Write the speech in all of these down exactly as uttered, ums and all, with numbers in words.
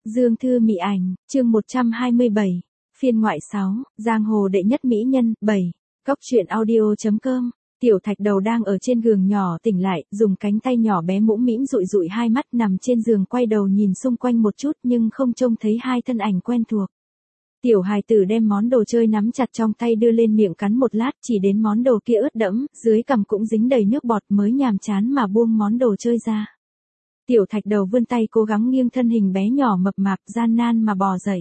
Dương Thư Mỹ Ảnh, chương một trăm hai mươi bảy, phiên ngoại sáu, Giang hồ đệ nhất mỹ nhân, bảy, Cốc truyện audio chấm com. Tiểu Thạch Đầu đang ở trên giường nhỏ tỉnh lại, dùng cánh tay nhỏ bé mũm mĩm dụi dụi hai mắt nằm trên giường quay đầu nhìn xung quanh một chút nhưng không trông thấy hai thân ảnh quen thuộc. Tiểu hài tử đem món đồ chơi nắm chặt trong tay đưa lên miệng cắn một lát, chỉ đến món đồ kia ướt đẫm, dưới cằm cũng dính đầy nước bọt mới nhàm chán mà buông món đồ chơi ra. Tiểu Thạch Đầu vươn tay cố gắng nghiêng thân hình bé nhỏ mập mạp gian nan mà bò dậy.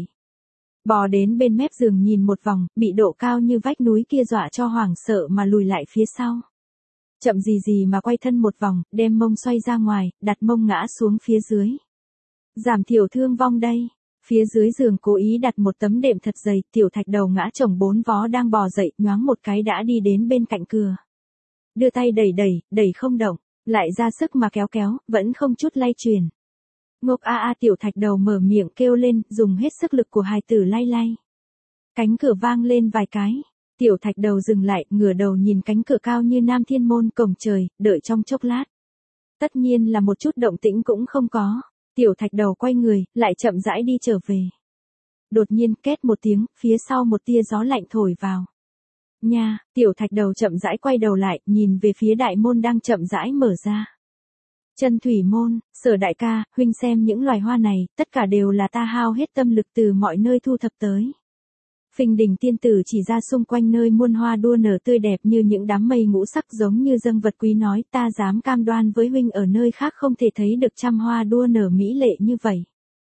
Bò đến bên mép giường nhìn một vòng, bị độ cao như vách núi kia dọa cho hoảng sợ mà lùi lại phía sau. Chậm gì gì mà quay thân một vòng, đem mông xoay ra ngoài, đặt mông ngã xuống phía dưới. Giảm thiểu thương vong đây. Phía dưới giường cố ý đặt một tấm đệm thật dày, Tiểu Thạch Đầu ngã chồng bốn vó đang bò dậy, nhoáng một cái đã đi đến bên cạnh cửa. Đưa tay đẩy đẩy, đẩy không động, lại ra sức mà kéo kéo, vẫn không chút lay truyền. Ngốc a a Tiểu Thạch Đầu mở miệng kêu lên, dùng hết sức lực của hài tử lay lay. Cánh cửa vang lên vài cái. Tiểu Thạch Đầu dừng lại, ngửa đầu nhìn cánh cửa cao như Nam Thiên Môn cổng trời, đợi trong chốc lát. Tất nhiên là một chút động tĩnh cũng không có. Tiểu Thạch Đầu quay người, lại chậm rãi đi trở về. Đột nhiên két một tiếng, phía sau một tia gió lạnh thổi vào. Nha, Tiểu Thạch Đầu chậm rãi quay đầu lại, nhìn về phía đại môn đang chậm rãi mở ra. Chân thủy môn, Sở đại ca, huynh xem những loài hoa này, tất cả đều là ta hao hết tâm lực từ mọi nơi thu thập tới. Phình Đình tiên tử chỉ ra xung quanh nơi muôn hoa đua nở tươi đẹp như những đám mây ngũ sắc giống như dâng vật quý nói, ta dám cam đoan với huynh ở nơi khác không thể thấy được trăm hoa đua nở mỹ lệ như vậy.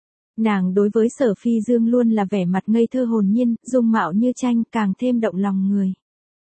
Nàng đối với Sở Phi Dương luôn là vẻ mặt ngây thơ hồn nhiên, dung mạo như tranh, càng thêm động lòng người.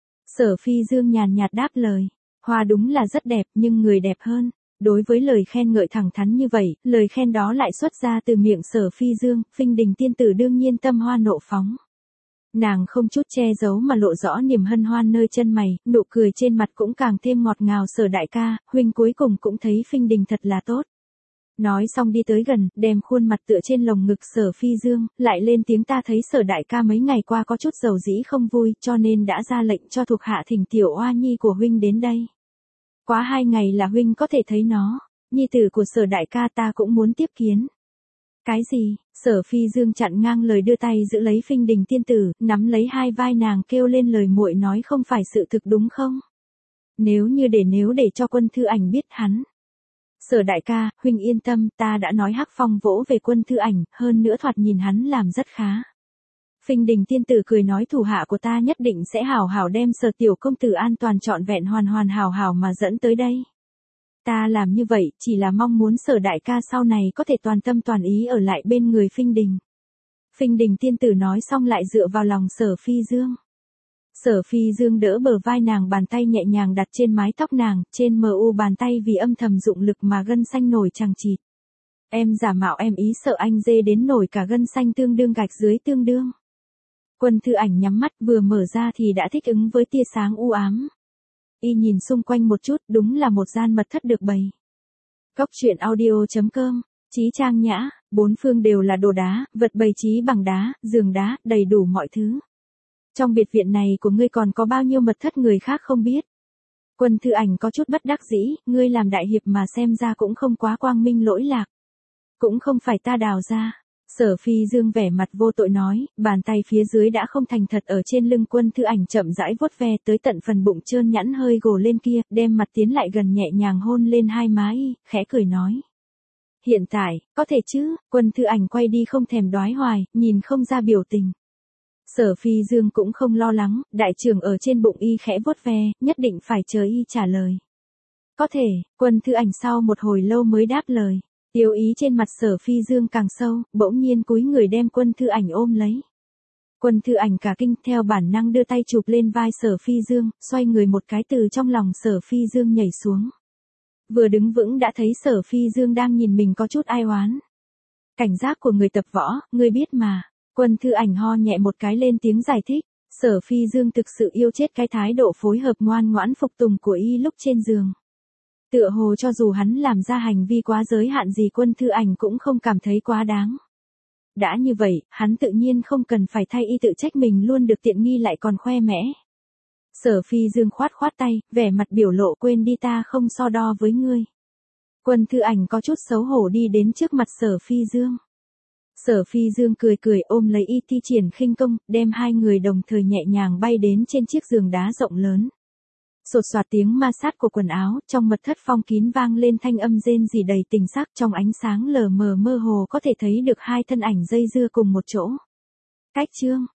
Sở Phi Dương nhàn nhạt đáp lời, hoa đúng là rất đẹp nhưng người đẹp hơn. Đối với lời khen ngợi thẳng thắn như vậy, lời khen đó lại xuất ra từ miệng Sở Phi Dương, Phình Đình tiên tử đương nhiên tâm hoa nộ phóng. Nàng không chút che giấu mà lộ rõ niềm hân hoan nơi chân mày, nụ cười trên mặt cũng càng thêm ngọt ngào. Sở đại ca, huynh cuối cùng cũng thấy Phình Đình thật là tốt. Nói xong đi tới gần, đem khuôn mặt tựa trên lồng ngực Sở Phi Dương, lại lên tiếng, ta thấy Sở đại ca mấy ngày qua có chút dầu dĩ không vui, cho nên đã ra lệnh cho thuộc hạ thỉnh tiểu oa nhi của huynh đến đây. Quá hai ngày là huynh có thể thấy nó, nhi tử của Sở đại ca ta cũng muốn tiếp kiến. Cái gì? Sở Phi Dương chặn ngang lời, đưa tay giữ lấy Phình Đình tiên tử, nắm lấy hai vai nàng kêu lên, lời muội nói không phải sự thực đúng không? Nếu như để nếu để cho Quân Thư Ảnh biết hắn. Sở đại ca, huynh yên tâm, ta đã nói Hắc Phong vỗ về Quân Thư Ảnh, hơn nữa thoạt nhìn hắn làm rất khá. Phình Đình tiên tử cười nói, thủ hạ của ta nhất định sẽ hảo hảo đem Sở tiểu công tử an toàn trọn vẹn hoàn hoàn hảo hảo mà dẫn tới đây. Ta làm như vậy, chỉ là mong muốn Sở đại ca sau này có thể toàn tâm toàn ý ở lại bên người Phình Đình. Phình Đình tiên tử nói xong lại dựa vào lòng Sở Phi Dương. Sở Phi Dương đỡ bờ vai nàng, bàn tay nhẹ nhàng đặt trên mái tóc nàng, trên mờ u bàn tay vì âm thầm dụng lực mà gân xanh nổi chằng chịt. Em giả mạo em ý sợ anh dê đến nổi cả gân xanh tương đương gạch dưới tương đương. Quân Thư Ảnh nhắm mắt vừa mở ra thì đã thích ứng với tia sáng u ám. Y nhìn xung quanh một chút, đúng là một gian mật thất được bày. Cốc truyện audio chấm com, trí trang nhã, bốn phương đều là đồ đá, vật bày trí bằng đá, giường đá, đầy đủ mọi thứ. Trong biệt viện này của ngươi còn có bao nhiêu mật thất người khác không biết. Quân Thư Ảnh có chút bất đắc dĩ, ngươi làm đại hiệp mà xem ra cũng không quá quang minh lỗi lạc. Cũng không phải ta đào ra. Sở Phi Dương vẻ mặt vô tội nói, bàn tay phía dưới đã không thành thật ở trên lưng Quân Thư Ảnh chậm rãi vuốt ve tới tận phần bụng trơn nhẵn hơi gồ lên kia, đem mặt tiến lại gần nhẹ nhàng hôn lên hai má y, khẽ cười nói. Hiện tại, có thể chứ? Quân Thư Ảnh quay đi không thèm đoái hoài, nhìn không ra biểu tình. Sở Phi Dương cũng không lo lắng, đại trưởng ở trên bụng y khẽ vuốt ve, nhất định phải chờ y trả lời. Có thể, Quân Thư Ảnh sau một hồi lâu mới đáp lời. Tiêu ý trên mặt Sở Phi Dương càng sâu, bỗng nhiên cúi người đem Quân Thư Ảnh ôm lấy. Quân Thư Ảnh cả kinh, theo bản năng đưa tay chụp lên vai Sở Phi Dương, xoay người một cái từ trong lòng Sở Phi Dương nhảy xuống. Vừa đứng vững đã thấy Sở Phi Dương đang nhìn mình có chút ai oán. Cảnh giác của người tập võ, ngươi biết mà. Quân Thư Ảnh ho nhẹ một cái lên tiếng giải thích. Sở Phi Dương thực sự yêu chết cái thái độ phối hợp ngoan ngoãn phục tùng của y lúc trên giường. Tựa hồ cho dù hắn làm ra hành vi quá giới hạn gì Quân Thư Ảnh cũng không cảm thấy quá đáng. Đã như vậy, hắn tự nhiên không cần phải thay y tự trách mình luôn được tiện nghi lại còn khoe mẽ. Sở Phi Dương khoát khoát tay, vẻ mặt biểu lộ, quên đi, ta không so đo với ngươi. Quân Thư Ảnh có chút xấu hổ đi đến trước mặt Sở Phi Dương. Sở Phi Dương cười cười ôm lấy Y Thi Triển khinh công, đem hai người đồng thời nhẹ nhàng bay đến trên chiếc giường đá rộng lớn. Sột soạt tiếng ma sát của quần áo, trong mật thất phong kín vang lên thanh âm rên rỉ đầy tình sắc, trong ánh sáng lờ mờ mơ hồ có thể thấy được hai thân ảnh dây dưa cùng một chỗ. Cách chương